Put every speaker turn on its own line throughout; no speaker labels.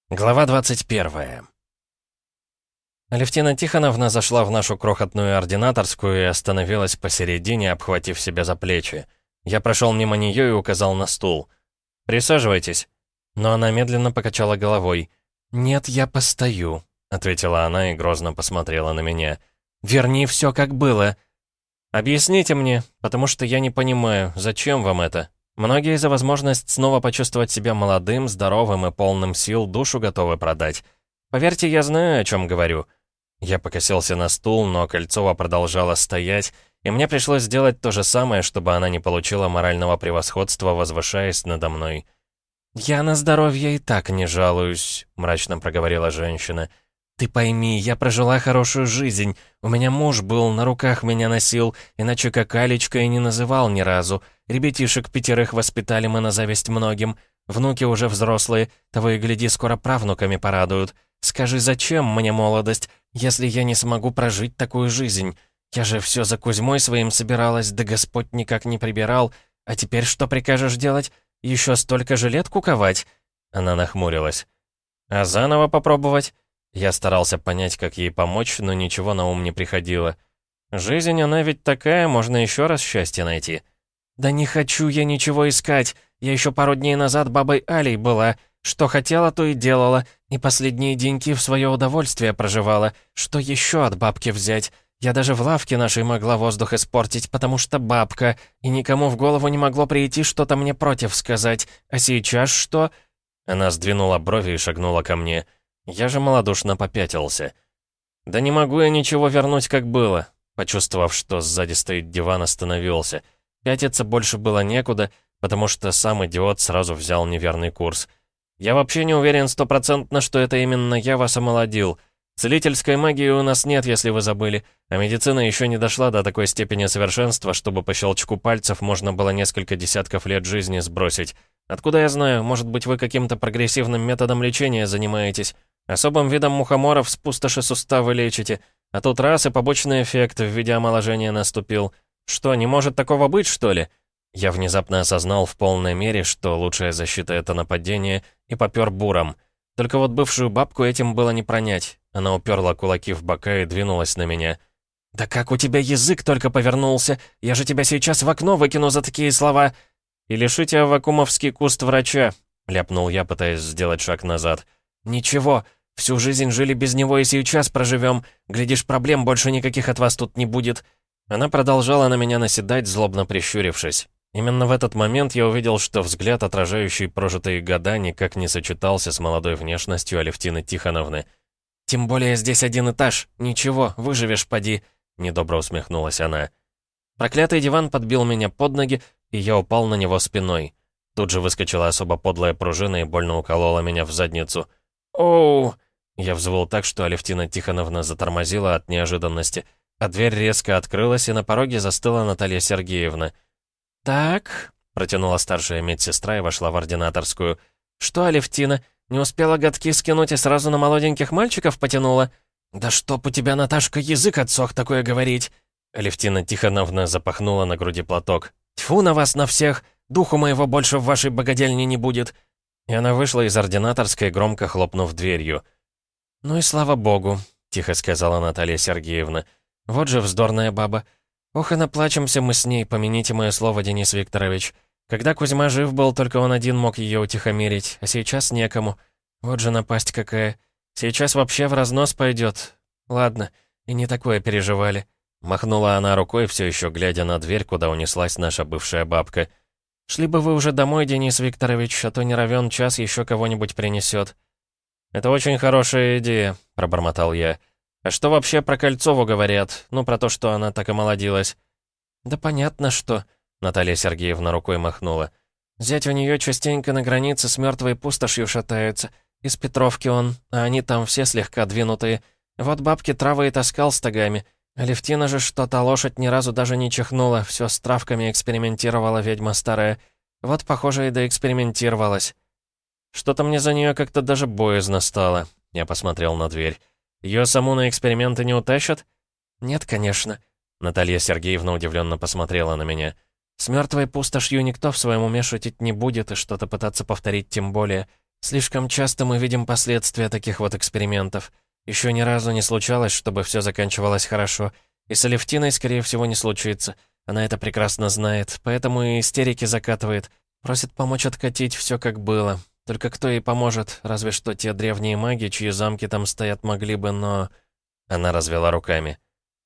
Глава 21. Алевтина Тихоновна зашла в нашу крохотную ординаторскую и остановилась посередине, обхватив себя за плечи. Я прошел мимо нее и указал на стул. «Присаживайтесь». Но она медленно покачала головой. «Нет, я постою», — ответила она и грозно посмотрела на меня. «Верни все, как было». «Объясните мне, потому что я не понимаю, зачем вам это? Многие за возможность снова почувствовать себя молодым, здоровым и полным сил душу готовы продать. Поверьте, я знаю, о чем говорю». Я покосился на стул, но Кольцова продолжала стоять, и мне пришлось сделать то же самое, чтобы она не получила морального превосходства, возвышаясь надо мной. «Я на здоровье и так не жалуюсь», — мрачно проговорила женщина. «Ты пойми, я прожила хорошую жизнь. У меня муж был, на руках меня носил, иначе как Алечка и не называл ни разу. Ребятишек 5 воспитали мы на зависть многим. Внуки уже взрослые, того и гляди, скоро правнуками порадуют. Скажи, зачем мне молодость, если я не смогу прожить такую жизнь? Я же все за Кузьмой своим собиралась, да Господь никак не прибирал. А теперь что прикажешь делать? Еще столько же лет куковать?» Она нахмурилась. «А заново попробовать?» Я старался понять, как ей помочь, но ничего на ум не приходило. «Жизнь, она ведь такая, можно еще раз счастье найти». «Да не хочу я ничего искать. Я еще пару дней назад бабой Алей была. Что хотела, то и делала. И последние деньки в свое удовольствие проживала. Что еще от бабки взять? Я даже в лавке нашей могла воздух испортить, потому что бабка. И никому в голову не могло прийти что-то мне против сказать. А сейчас что?» Она сдвинула брови и шагнула ко мне. Я же малодушно попятился. «Да не могу я ничего вернуть, как было». Почувствовав, что сзади стоит диван, остановился. Пятиться больше было некуда, потому что сам идиот сразу взял неверный курс. «Я вообще не уверен стопроцентно, что это именно я вас омолодил. Целительской магии у нас нет, если вы забыли, а медицина еще не дошла до такой степени совершенства, чтобы по щелчку пальцев можно было несколько десятков лет жизни сбросить. Откуда я знаю, может быть, вы каким-то прогрессивным методом лечения занимаетесь? Особым видом мухоморов с пустоши суставы лечите, а тут раз и побочный эффект в виде омоложения наступил. Что, не может такого быть, что ли?» Я внезапно осознал в полной мере, что лучшая защита — это нападение, и попёр буром. Только вот бывшую бабку этим было не пронять. Она уперла кулаки в бока и двинулась на меня. «Да как у тебя язык только повернулся! Я же тебя сейчас в окно выкину за такие слова!» «И лишите аввакумовский куст врача», — ляпнул я, пытаясь сделать шаг назад. «Ничего, всю жизнь жили без него и сейчас проживем. Глядишь, проблем больше никаких от вас тут не будет». Она продолжала на меня наседать, злобно прищурившись. Именно в этот момент я увидел, что взгляд, отражающий прожитые года, никак не сочетался с молодой внешностью Алевтины Тихоновны. «Тем более здесь один этаж. Ничего, выживешь, поди», — недобро усмехнулась она. Проклятый диван подбил меня под ноги, и я упал на него спиной. Тут же выскочила особо подлая пружина и больно уколола меня в задницу. «Оу!» Я взвыл так, что Алевтина Тихоновна затормозила от неожиданности, а дверь резко открылась, и на пороге застыла Наталья Сергеевна. «Так», — протянула старшая медсестра и вошла в ординаторскую. «Что, Алевтина, не успела годки скинуть и сразу на молоденьких мальчиков потянула?» «Да чтоб у тебя, Наташка, язык отсох такое говорить!» Алевтина Тихоновна запахнула на груди платок. «Тьфу на вас, на всех! Духу моего больше в вашей богадельне не будет!» И она вышла из ординаторской, громко хлопнув дверью. «Ну и слава богу», — тихо сказала Наталья Сергеевна. «Вот же вздорная баба. Ох, и наплачемся мы с ней, помяните мое слово, Денис Викторович. Когда Кузьма жив был, только он один мог ее утихомирить, а сейчас некому. Вот же напасть какая. Сейчас вообще в разнос пойдет. Ладно, и не такое переживали». Махнула она рукой, все еще глядя на дверь, куда унеслась наша бывшая бабка. «Шли бы вы уже домой, Денис Викторович, а то не равен час еще кого-нибудь принесет». «Это очень хорошая идея», — пробормотал я. «А что вообще про Кольцову говорят? Ну, про то, что она так омолодилась». «Да понятно, что...» — Наталья Сергеевна рукой махнула. «Зять у нее частенько на границе с мертвой пустошью шатается. Из Петровки он, а они там все слегка двинутые. Вот бабки травы и таскал стогами. Алевтина же что-то лошадь ни разу даже не чихнула, все с травками экспериментировала ведьма старая. Вот, похоже, и доэкспериментировалась». «Что-то мне за нее как-то даже боязно стало», — я посмотрел на дверь. «Ее саму на эксперименты не утащат?» «Нет, конечно», — Наталья Сергеевна удивленно посмотрела на меня. «С мертвой пустошью никто в своем уме шутить не будет и что-то пытаться повторить тем более. Слишком часто мы видим последствия таких вот экспериментов. Еще ни разу не случалось, чтобы все заканчивалось хорошо. И с Алевтиной, скорее всего, не случится. Она это прекрасно знает, поэтому и истерики закатывает. Просит помочь откатить все как было. Только кто ей поможет? Разве что те древние маги, чьи замки там стоят, могли бы, но...» Она развела руками.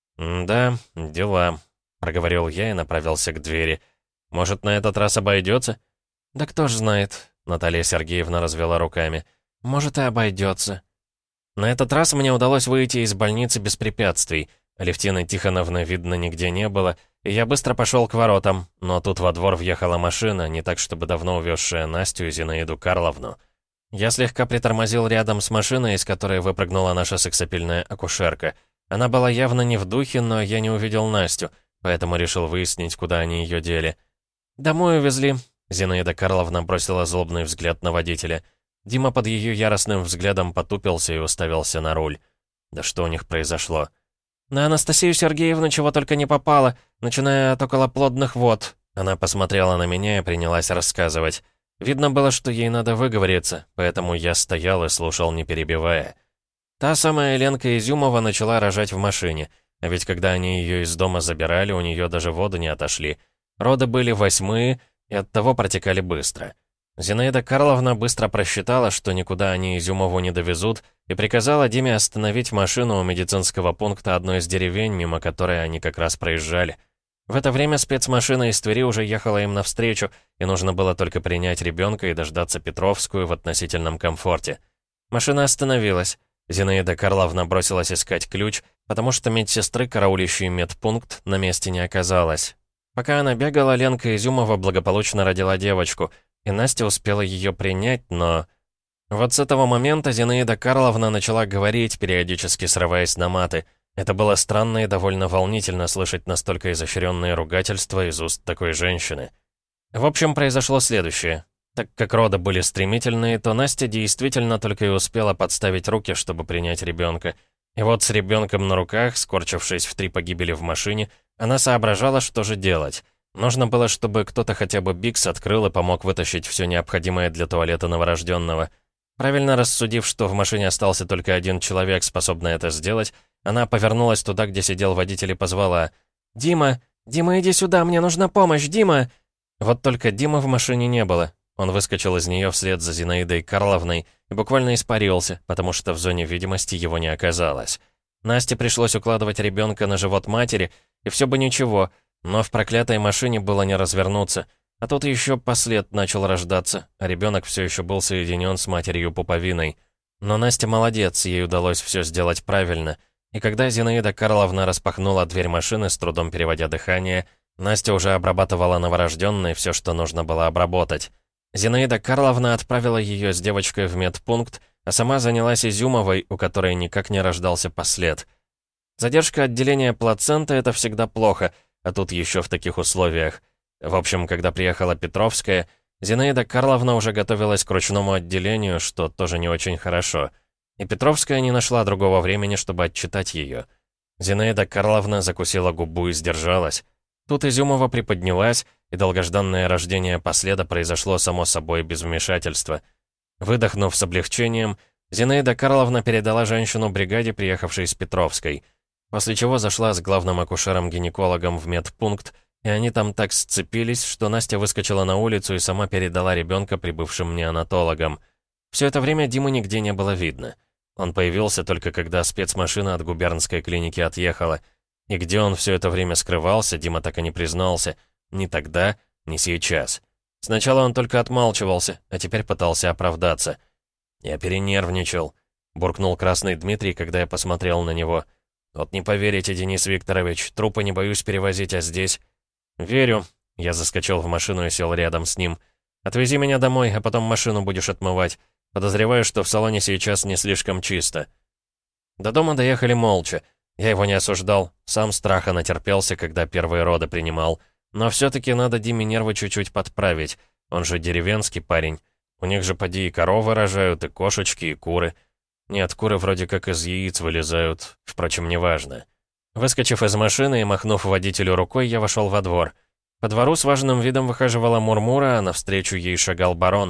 «Да, дела», — проговорил я и направился к двери. «Может, на этот раз обойдется?» «Да кто ж знает», — Наталья Сергеевна развела руками. «Может, и обойдется». На этот раз мне удалось выйти из больницы без препятствий. Алевтины Тихоновны видно нигде не было, и я быстро пошел к воротам, но тут во двор въехала машина, не так чтобы давно увезшая Настю и Зинаиду Карловну. Я слегка притормозил рядом с машиной, из которой выпрыгнула наша сексапильная акушерка. Она была явно не в духе, но я не увидел Настю, поэтому решил выяснить, куда они ее дели. «Домой увезли», — Зинаида Карловна бросила злобный взгляд на водителя. Дима под ее яростным взглядом потупился и уставился на руль. Да что у них произошло? «На Анастасию Сергеевну чего только не попало, начиная от околоплодных вод». Она посмотрела на меня и принялась рассказывать. Видно было, что ей надо выговориться, поэтому я стоял и слушал, не перебивая. Та самая Ленка Изюмова начала рожать в машине, а ведь когда они ее из дома забирали, у нее даже воды не отошли. Роды были 8-е и оттого протекали быстро. Зинаида Карловна быстро просчитала, что никуда они Изюмову не довезут, и приказала Диме остановить машину у медицинского пункта одной из деревень, мимо которой они как раз проезжали. В это время спецмашина из Твери уже ехала им навстречу, и нужно было только принять ребенка и дождаться Петровскую в относительном комфорте. Машина остановилась. Зинаида Карловна бросилась искать ключ, потому что медсестры, караулищей медпункт, на месте не оказалось. Пока она бегала, Ленка Изюмова благополучно родила девочку, и Настя успела ее принять, но... Вот с этого момента Зинаида Карловна начала говорить, периодически срываясь на маты. Это было странно и довольно волнительно слышать настолько изощренные ругательства из уст такой женщины. В общем, произошло следующее. Так как роды были стремительные, то Настя действительно только и успела подставить руки, чтобы принять ребенка. И вот с ребенком на руках, скорчившись в 3 погибели в машине, она соображала, что же делать. Нужно было, чтобы кто-то хотя бы бикс открыл и помог вытащить все необходимое для туалета новорожденного. Правильно рассудив, что в машине остался только один человек, способный это сделать, она повернулась туда, где сидел водитель, и позвала: «Дима! Дима, иди сюда, мне нужна помощь, Дима!» Вот только Димы в машине не было. Он выскочил из нее вслед за Зинаидой Карловной и буквально испарился, потому что в зоне видимости его не оказалось. Насте пришлось укладывать ребенка на живот матери, и все бы ничего, но в проклятой машине было не развернуться. А тут еще послед начал рождаться, а ребенок все еще был соединен с матерью-пуповиной. Но Настя молодец, ей удалось все сделать правильно. И когда Зинаида Карловна распахнула дверь машины, с трудом переводя дыхание, Настя уже обрабатывала новорожденной все, что нужно было обработать. Зинаида Карловна отправила ее с девочкой в медпункт, а сама занялась Изюмовой, у которой никак не рождался послед. Задержка отделения плаценты — это всегда плохо, а тут еще в таких условиях. В общем, когда приехала Петровская, Зинаида Карловна уже готовилась к ручному отделению, что тоже не очень хорошо. И Петровская не нашла другого времени, чтобы отчитать ее. Зинаида Карловна закусила губу и сдержалась. Тут Изюмова приподнялась, и долгожданное рождение последа произошло само собой без вмешательства. Выдохнув с облегчением, Зинаида Карловна передала женщину бригаде, приехавшей с Петровской, после чего зашла с главным акушером-гинекологом в медпункт, и они там так сцепились, что Настя выскочила на улицу и сама передала ребенка прибывшим неонатологам. Все это время Димы нигде не было видно. Он появился только когда спецмашина от губернской клиники отъехала. И где он все это время скрывался, Дима так и не признался. Ни тогда, ни сейчас. Сначала он только отмалчивался, а теперь пытался оправдаться. «Я перенервничал», — буркнул Красный Дмитрий, когда я посмотрел на него. «Вот не поверите, Денис Викторович, трупы не боюсь перевозить, а здесь...» «Верю». Я заскочил в машину и сел рядом с ним. «Отвези меня домой, а потом машину будешь отмывать. Подозреваю, что в салоне сейчас не слишком чисто». До дома доехали молча. Я его не осуждал, сам страха натерпелся, когда первые роды принимал. Но все-таки надо Диме нервы чуть-чуть подправить. Он же деревенский парень. У них же поди и коровы рожают, и кошечки, и куры. Нет, куры вроде как из яиц вылезают. Впрочем, неважно. Выскочив из машины и махнув водителю рукой, я вошел во двор. По двору с важным видом выхаживала Мурмура, а навстречу ей шагал барон.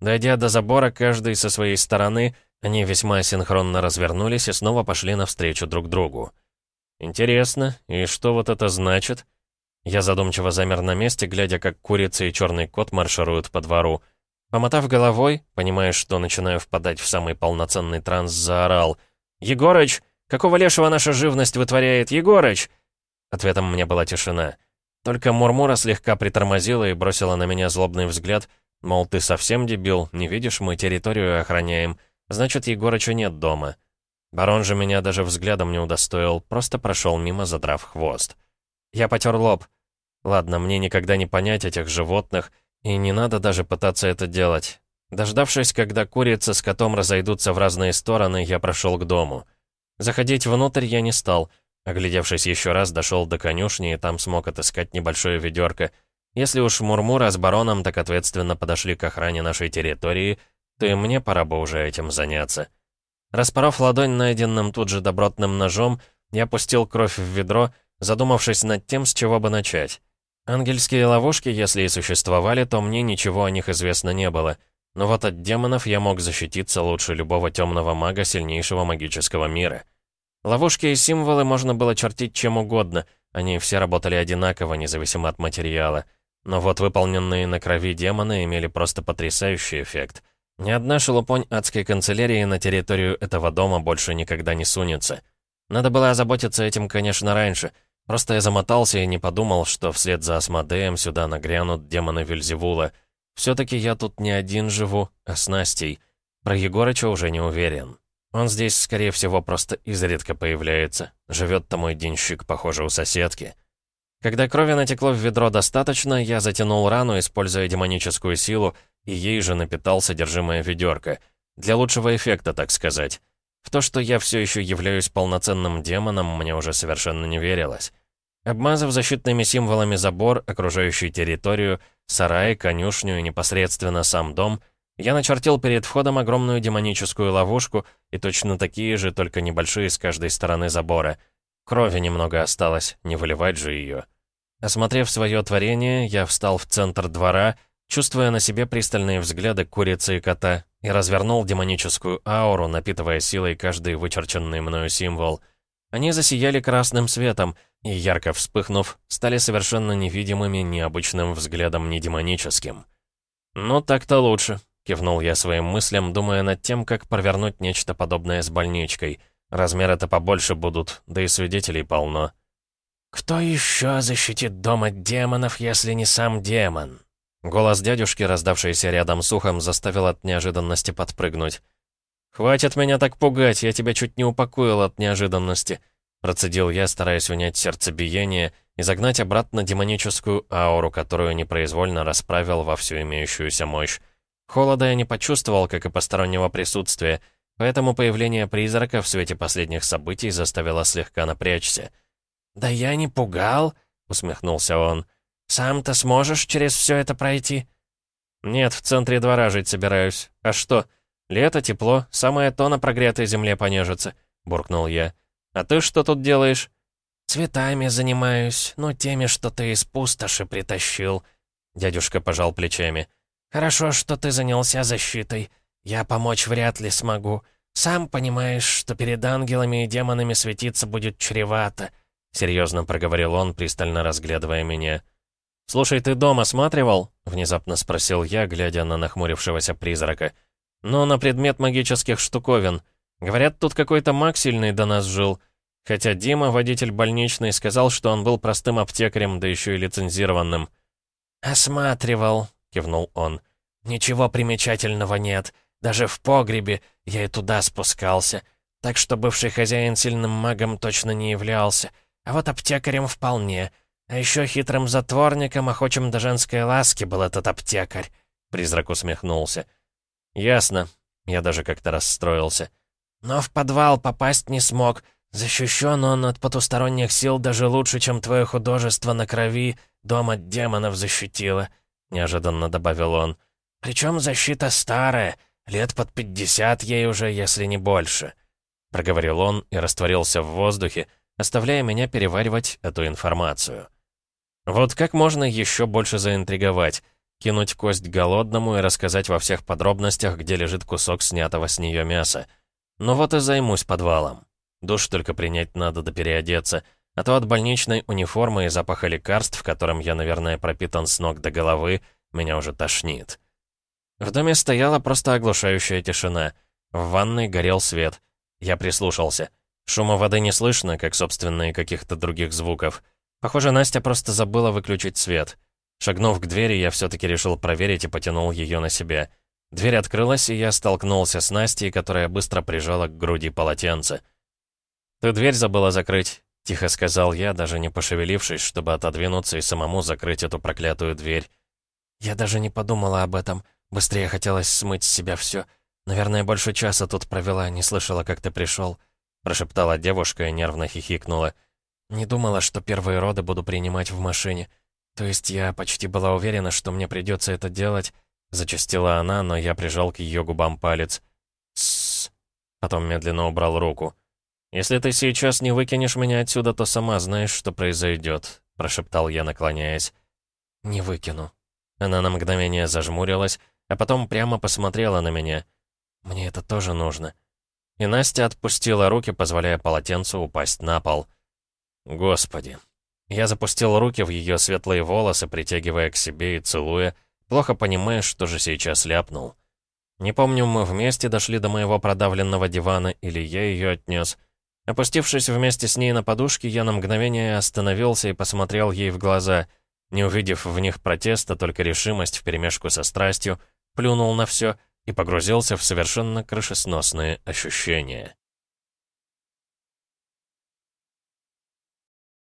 Дойдя до забора, каждый со своей стороны, они весьма синхронно развернулись и снова пошли навстречу друг другу. «Интересно, и что вот это значит?» Я задумчиво замер на месте, глядя, как курица и черный кот маршируют по двору. Помотав головой, понимая, что начинаю впадать в самый полноценный транс, заорал: «Егорыч! Какого лешего наша живность вытворяет, Егорыч?» Ответом мне была тишина. Только Мурмура слегка притормозила и бросила на меня злобный взгляд, мол, ты совсем дебил, не видишь, мы территорию охраняем, значит, Егорыча нет дома. Барон же меня даже взглядом не удостоил, просто прошел мимо, задрав хвост. Я потер лоб. Ладно, мне никогда не понять этих животных, и не надо даже пытаться это делать. Дождавшись, когда курица с котом разойдутся в разные стороны, я прошел к дому. Заходить внутрь я не стал. Оглядевшись еще раз, дошел до конюшни и там смог отыскать небольшое ведерко. Если уж Мурмура с бароном так ответственно подошли к охране нашей территории, то и мне пора бы уже этим заняться. Распоров ладонь найденным тут же добротным ножом, я пустил кровь в ведро, задумавшись над тем, с чего бы начать. Ангельские ловушки, если и существовали, то мне ничего о них известно не было. Но вот от демонов я мог защититься лучше любого темного мага сильнейшего магического мира. Ловушки и символы можно было чертить чем угодно, они все работали одинаково, независимо от материала. Но вот выполненные на крови демоны имели просто потрясающий эффект. Ни одна шелупонь адской канцелярии на территорию этого дома больше никогда не сунется. Надо было озаботиться этим, конечно, раньше. Просто я замотался и не подумал, что вслед за Асмодеем сюда нагрянут демоны Вельзевула. Все-таки я тут не один живу, а с Настей. Про Егорыча уже не уверен. Он здесь, скорее всего, просто изредка появляется. Живет-то мой денщик, похоже, у соседки. Когда крови натекло в ведро достаточно, я затянул рану, используя демоническую силу, и ей же напитал содержимое ведерка. Для лучшего эффекта, так сказать. В то, что я все еще являюсь полноценным демоном, мне уже совершенно не верилось. Обмазав защитными символами забор, окружающий территорию, сарай, конюшню и непосредственно сам дом, я начертил перед входом огромную демоническую ловушку и точно такие же, только небольшие с каждой стороны забора. Крови немного осталось, не выливать же ее. Осмотрев свое творение, я встал в центр двора, чувствуя на себе пристальные взгляды курицы и кота, и развернул демоническую ауру, напитывая силой каждый вычерченный мною символ. Они засияли красным светом, и, ярко вспыхнув, стали совершенно невидимыми ни обычным взглядом, ни демоническим. «Ну, так-то лучше», — кивнул я своим мыслям, думая над тем, как провернуть нечто подобное с больничкой. Размеры-то побольше будут, да и свидетелей полно. «Кто еще защитит дом от демонов, если не сам демон?» Голос дядюшки, раздавшийся рядом с ухом, заставил от неожиданности подпрыгнуть. «Хватит меня так пугать, я тебя чуть не упокоил от неожиданности», процедил я, стараясь унять сердцебиение и загнать обратно демоническую ауру, которую непроизвольно расправил во всю имеющуюся мощь. Холода я не почувствовал, как и постороннего присутствия, поэтому появление призрака в свете последних событий заставило слегка напрячься. «Да я не пугал», — усмехнулся он. «Сам-то сможешь через все это пройти?» «Нет, в центре двора жить собираюсь. А что? Лето, тепло, самое то на прогретой земле понежиться», — буркнул я. «А ты что тут делаешь?» «Цветами занимаюсь, ну, теми, что ты из пустоши притащил». Дядюшка пожал плечами. «Хорошо, что ты занялся защитой. Я помочь вряд ли смогу. Сам понимаешь, что перед ангелами и демонами светиться будет чревато», — серьезно проговорил он, пристально разглядывая меня. «Слушай, ты дом осматривал?» — внезапно спросил я, глядя на нахмурившегося призрака. «Ну, на предмет магических штуковин. Говорят, тут какой-то маг сильный до нас жил. Хотя Дима, водитель больничный, сказал, что он был простым аптекарем, да еще и лицензированным». «Осматривал», — кивнул он. «Ничего примечательного нет. Даже в погребе я и туда спускался. Так что бывший хозяин сильным магом точно не являлся. А вот аптекарем вполне. А еще хитрым затворником, охочим до женской ласки был этот аптекарь». Призрак усмехнулся. «Ясно». Я даже как-то расстроился. «Но в подвал попасть не смог. Защищен он от потусторонних сил даже лучше, чем твое художество на крови дом от демонов защитило», — неожиданно добавил он. «Причем защита старая, лет под 50 ей уже, если не больше», — проговорил он и растворился в воздухе, оставляя меня переваривать эту информацию. Вот как можно еще больше заинтриговать? кинуть кость голодному и рассказать во всех подробностях, где лежит кусок снятого с нее мяса. Ну вот и займусь подвалом. Душ только принять надо да переодеться, а то от больничной униформы и запаха лекарств, которым я, наверное, пропитан с ног до головы, меня уже тошнит. В доме стояла просто оглушающая тишина. В ванной горел свет. Я прислушался. Шума воды не слышно, как, собственно, и каких-то других звуков. Похоже, Настя просто забыла выключить свет. Шагнув к двери, я все-таки решил проверить и потянул ее на себя. Дверь открылась, и я столкнулся с Настей, которая быстро прижала к груди полотенце. «Ты дверь забыла закрыть», — тихо сказал я, даже не пошевелившись, чтобы отодвинуться и самому закрыть эту проклятую дверь. «Я даже не подумала об этом. Быстрее хотелось смыть с себя все. Наверное, больше часа тут провела, не слышала, как ты пришел», — прошептала девушка и нервно хихикнула. «Не думала, что первые роды буду принимать в машине. То есть я почти была уверена, что мне придется это делать», — зачастила она, но я прижал к ее губам палец. «Тссс», — потом медленно убрал руку. «Если ты сейчас не выкинешь меня отсюда, то сама знаешь, что произойдет», — прошептал я, наклоняясь. «Не выкину». Она на мгновение зажмурилась, а потом прямо посмотрела на меня. «Мне это тоже нужно». И Настя отпустила руки, позволяя полотенцу упасть на пол. «Господи». Я запустил руки в ее светлые волосы, притягивая к себе и целуя, плохо понимая, что же сейчас ляпнул. Не помню, мы вместе дошли до моего продавленного дивана, или я ее отнес. Опустившись вместе с ней на подушке, я на мгновение остановился и посмотрел ей в глаза. Не увидев в них протеста, только решимость вперемешку со страстью, плюнул на все и погрузился в совершенно крышесносные ощущения.